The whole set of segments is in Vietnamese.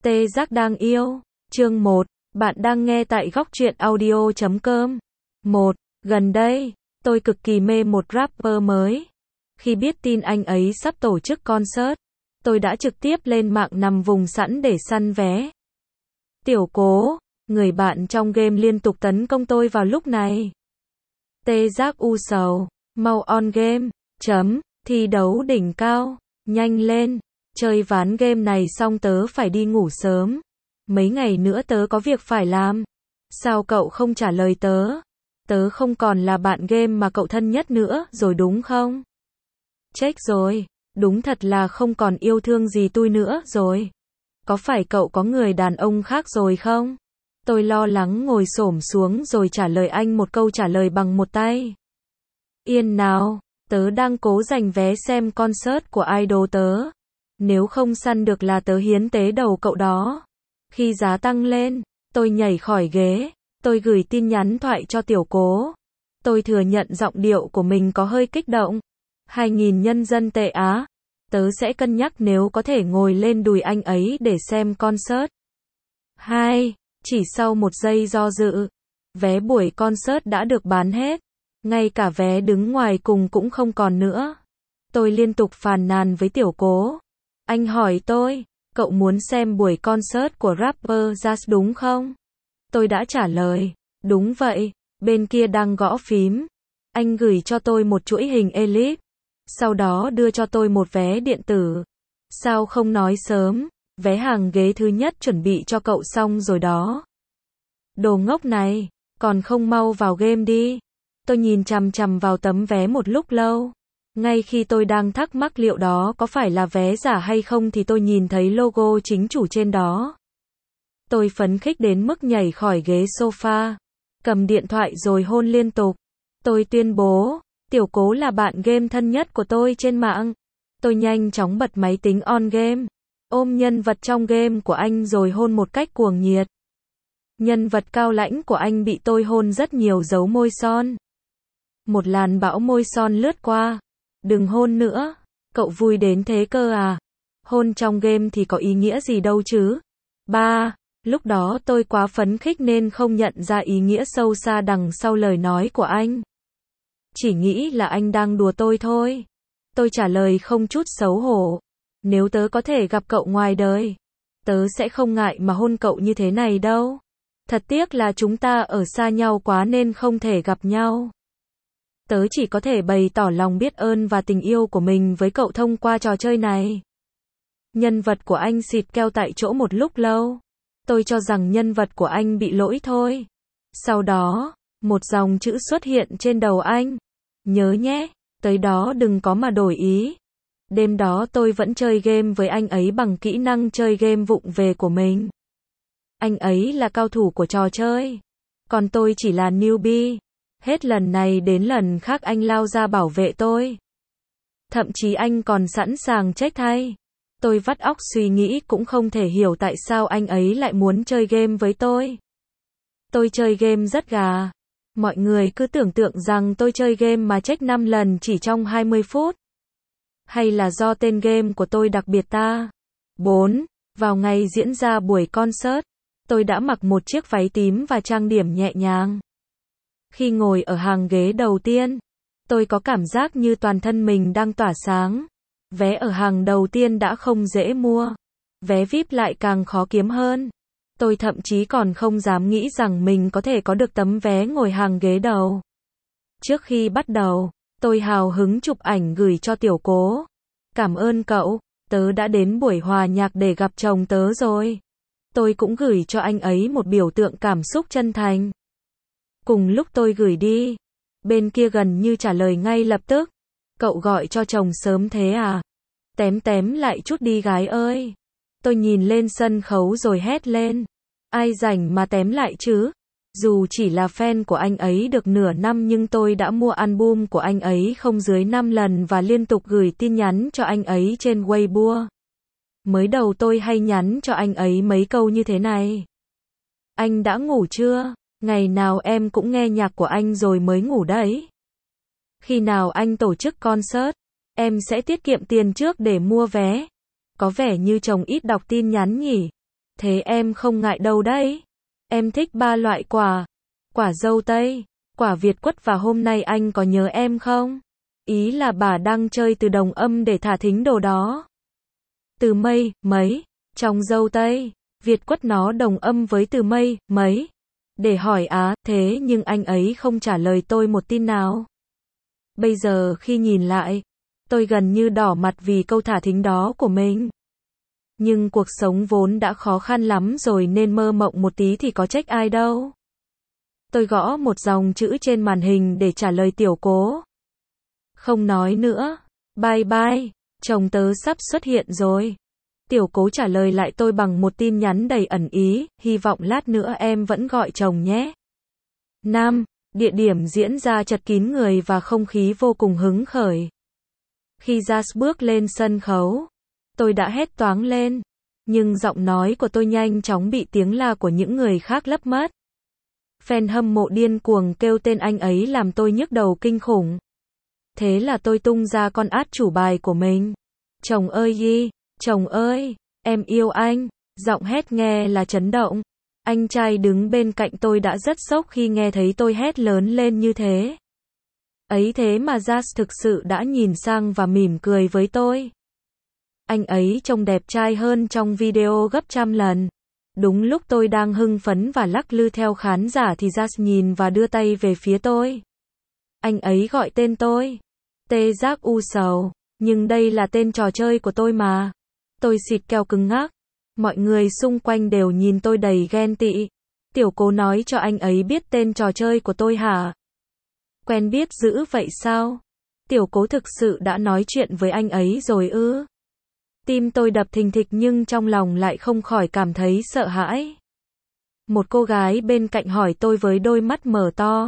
Tê Giác đang yêu. Chương 1. Bạn đang nghe tại góc truyện audio.com. 1. Gần đây, tôi cực kỳ mê một rapper mới. Khi biết tin anh ấy sắp tổ chức concert, tôi đã trực tiếp lên mạng nằm vùng sẵn để săn vé. Tiểu Cố, người bạn trong game liên tục tấn công tôi vào lúc này. Tê Giác u sầu, mau on game, thi đấu đỉnh cao, nhanh lên, chơi ván game này xong tớ phải đi ngủ sớm. Mấy ngày nữa tớ có việc phải làm. Sao cậu không trả lời tớ? Tớ không còn là bạn game mà cậu thân nhất nữa rồi đúng không? Chết rồi, đúng thật là không còn yêu thương gì tôi nữa rồi. Có phải cậu có người đàn ông khác rồi không? Tôi lo lắng ngồi xổm xuống rồi trả lời anh một câu trả lời bằng một tay. Yên nào, tớ đang cố giành vé xem concert của idol tớ. Nếu không săn được là tớ hiến tế đầu cậu đó. Khi giá tăng lên, tôi nhảy khỏi ghế, tôi gửi tin nhắn thoại cho Tiểu Cố. Tôi thừa nhận giọng điệu của mình có hơi kích động. 2.000 nhân dân tệ á. Tớ sẽ cân nhắc nếu có thể ngồi lên đùi anh ấy để xem concert. 2. Chỉ sau một giây do dự, vé buổi concert đã được bán hết. Ngay cả vé đứng ngoài cùng cũng không còn nữa. Tôi liên tục phàn nàn với Tiểu Cố. Anh hỏi tôi, cậu muốn xem buổi concert của rapper Jazz đúng không? Tôi đã trả lời, đúng vậy, bên kia đang gõ phím. Anh gửi cho tôi một chuỗi hình elip, sau đó đưa cho tôi một vé điện tử. Sao không nói sớm, vé hàng ghế thứ nhất chuẩn bị cho cậu xong rồi đó. Đồ ngốc này, còn không mau vào game đi. Tôi nhìn chằm chằm vào tấm vé một lúc lâu. Ngay khi tôi đang thắc mắc liệu đó có phải là vé giả hay không thì tôi nhìn thấy logo chính chủ trên đó. Tôi phấn khích đến mức nhảy khỏi ghế sofa, cầm điện thoại rồi hôn liên tục. Tôi tuyên bố, Tiểu Cố là bạn game thân nhất của tôi trên mạng. Tôi nhanh chóng bật máy tính on game, ôm nhân vật trong game của anh rồi hôn một cách cuồng nhiệt. Nhân vật cao lãnh của anh bị tôi hôn rất nhiều dấu môi son. Một làn bão môi son lướt qua. Đừng hôn nữa, cậu vui đến thế cơ à? Hôn trong game thì có ý nghĩa gì đâu chứ? 3. Lúc đó tôi quá phấn khích nên không nhận ra ý nghĩa sâu xa đằng sau lời nói của anh. Chỉ nghĩ là anh đang đùa tôi thôi. Tôi trả lời không chút xấu hổ. Nếu tớ có thể gặp cậu ngoài đời, tớ sẽ không ngại mà hôn cậu như thế này đâu. Thật tiếc là chúng ta ở xa nhau quá nên không thể gặp nhau. Tớ chỉ có thể bày tỏ lòng biết ơn và tình yêu của mình với cậu thông qua trò chơi này. Nhân vật của anh xịt keo tại chỗ một lúc lâu. Tôi cho rằng nhân vật của anh bị lỗi thôi. Sau đó, một dòng chữ xuất hiện trên đầu anh. Nhớ nhé, tới đó đừng có mà đổi ý. Đêm đó tôi vẫn chơi game với anh ấy bằng kỹ năng chơi game vụng về của mình. Anh ấy là cao thủ của trò chơi, còn tôi chỉ là newbie. Hết lần này đến lần khác anh lao ra bảo vệ tôi. Thậm chí anh còn sẵn sàng chết thay. Tôi vắt óc suy nghĩ cũng không thể hiểu tại sao anh ấy lại muốn chơi game với tôi. Tôi chơi game rất gà. Mọi người cứ tưởng tượng rằng tôi chơi game mà chết 5 lần chỉ trong 20 phút. Hay là do tên game của tôi đặc biệt ta? 4. Vào ngày diễn ra buổi concert, tôi đã mặc một chiếc váy tím và trang điểm nhẹ nhàng. Khi ngồi ở hàng ghế đầu tiên, tôi có cảm giác như toàn thân mình đang tỏa sáng. Vé ở hàng đầu tiên đã không dễ mua. Vé VIP lại càng khó kiếm hơn. Tôi thậm chí còn không dám nghĩ rằng mình có thể có được tấm vé ngồi hàng ghế đầu. Trước khi bắt đầu, tôi hào hứng chụp ảnh gửi cho Tiểu Cố. Cảm ơn cậu, tớ đã đến buổi hòa nhạc để gặp chồng tớ rồi. Tôi cũng gửi cho anh ấy một biểu tượng cảm xúc chân thành. Cùng lúc tôi gửi đi, bên kia gần như trả lời ngay lập tức. Cậu gọi cho chồng sớm thế à? Tém lại chút đi gái ơi. Tôi nhìn lên sân khấu rồi hét lên. Ai rảnh mà tém lại chứ? Dù chỉ là fan của anh ấy được nửa năm nhưng tôi đã mua album của anh ấy không dưới 5 lần và liên tục gửi tin nhắn cho anh ấy trên Weibo. Mới đầu tôi hay nhắn cho anh ấy mấy câu như thế này. Anh đã ngủ chưa? Ngày nào em cũng nghe nhạc của anh rồi mới ngủ đấy. Khi nào anh tổ chức concert, em sẽ tiết kiệm tiền trước để mua vé. Có vẻ như chồng ít đọc tin nhắn nhỉ. Thế em không ngại đâu đấy. Em thích 3 loại quả. Quả dâu tây, quả Việt quất và hôm nay anh có nhớ em không? Ý là bà đang chơi từ đồng âm để thả thính đồ đó. Từ mây, mấy, trong dâu tây, Việt quất nó đồng âm với từ mây, mấy. Để hỏi thế nhưng anh ấy không trả lời tôi một tin nào. Bây giờ khi nhìn lại, tôi gần như đỏ mặt vì câu thả thính đó của mình. Nhưng cuộc sống vốn đã khó khăn lắm rồi nên mơ mộng một tí thì có trách ai đâu. Tôi gõ một dòng chữ trên màn hình để trả lời tiểu cố. Không nói nữa. Bye bye, chồng tớ sắp xuất hiện rồi. Tiểu cố trả lời lại tôi bằng một tin nhắn đầy ẩn ý, hy vọng lát nữa em vẫn gọi chồng nhé. 5. Địa điểm diễn ra chật kín người và không khí vô cùng hứng khởi. Khi Jazz bước lên sân khấu, tôi đã hét toáng lên, nhưng giọng nói của tôi nhanh chóng bị tiếng la của những người khác lấp mất. Fan hâm mộ điên cuồng kêu tên anh ấy làm tôi nhức đầu kinh khủng. Thế là tôi tung ra con át chủ bài của mình. Chồng ơi Yi, chồng ơi, em yêu anh. Giọng hét nghe là chấn động. Anh trai đứng bên cạnh tôi đã rất sốc khi nghe thấy tôi hét lớn lên như thế. Ấy thế mà Jazz thực sự đã nhìn sang và mỉm cười với tôi. Anh ấy trông đẹp trai hơn trong video gấp trăm lần. Đúng lúc tôi đang hưng phấn và lắc lư theo khán giả thì Jazz nhìn và đưa tay về phía tôi. Anh ấy gọi tên tôi. Tê Giác U Sầu. Nhưng đây là tên trò chơi của tôi mà. Tôi xịt keo cứng ngắc. Mọi người xung quanh đều nhìn tôi đầy ghen tị. Tiểu cố nói cho anh ấy biết tên trò chơi của tôi hả? Quen biết dữ vậy sao? Tiểu cố thực sự đã nói chuyện với anh ấy rồi ư? Tim tôi đập thình thịch nhưng trong lòng lại không khỏi cảm thấy sợ hãi. Một cô gái bên cạnh hỏi tôi với đôi mắt mở to.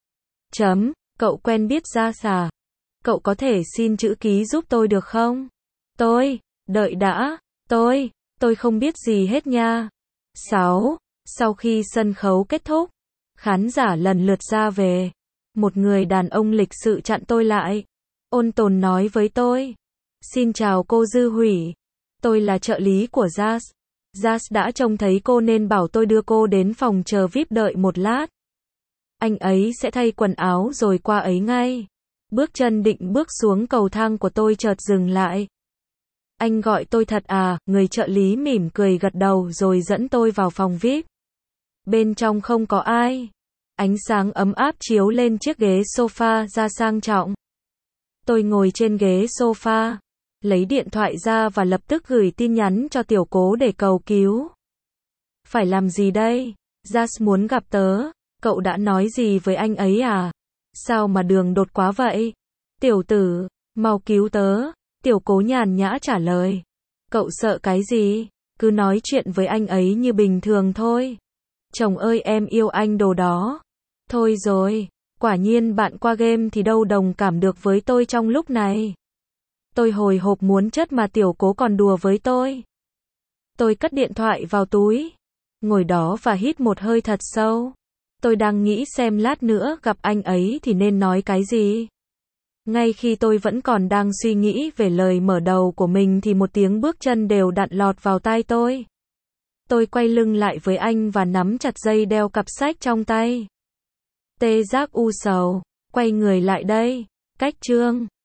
Cậu quen biết Jazz à? Cậu có thể xin chữ ký giúp tôi được không? Đợi đã, tôi không biết gì hết nha. 6. Sau khi sân khấu kết thúc, khán giả lần lượt ra về. Một người đàn ông lịch sự chặn tôi lại. Ôn tồn nói với tôi. Xin chào cô Dư Hủy. Tôi là trợ lý của Jazz. Jazz đã trông thấy cô nên bảo tôi đưa cô đến phòng chờ VIP đợi một lát. Anh ấy sẽ thay quần áo rồi qua ấy ngay. Bước chân định bước xuống cầu thang của tôi chợt dừng lại. Anh gọi tôi thật à? Người trợ lý mỉm cười gật đầu rồi dẫn tôi vào phòng VIP. Bên trong không có ai. Ánh sáng ấm áp chiếu lên chiếc ghế sofa da sang trọng. Tôi ngồi trên ghế sofa, lấy điện thoại ra và lập tức gửi tin nhắn cho tiểu cố để cầu cứu. Phải làm gì đây? Jazz muốn gặp tớ. Cậu đã nói gì với anh ấy à? Sao mà đường đột quá vậy? Tiểu tử, mau cứu tớ. Tiểu cố nhàn nhã trả lời. Cậu sợ cái gì? Cứ nói chuyện với anh ấy như bình thường thôi. Chồng ơi em yêu anh đồ đó. Thôi rồi, quả nhiên bạn qua game thì đâu đồng cảm được với tôi trong lúc này. Tôi hồi hộp muốn chất mà tiểu cố còn đùa với tôi. Tôi cất điện thoại vào túi, ngồi đó và hít một hơi thật sâu. Tôi đang nghĩ xem lát nữa gặp anh ấy thì nên nói cái gì. Ngay khi tôi vẫn còn đang suy nghĩ về lời mở đầu của mình thì một tiếng bước chân đều đặn lọt vào tai tôi. Tôi quay lưng lại với anh và nắm chặt dây đeo cặp sách trong tay. Tê Giác U Sầu, quay người lại đây. Cách chương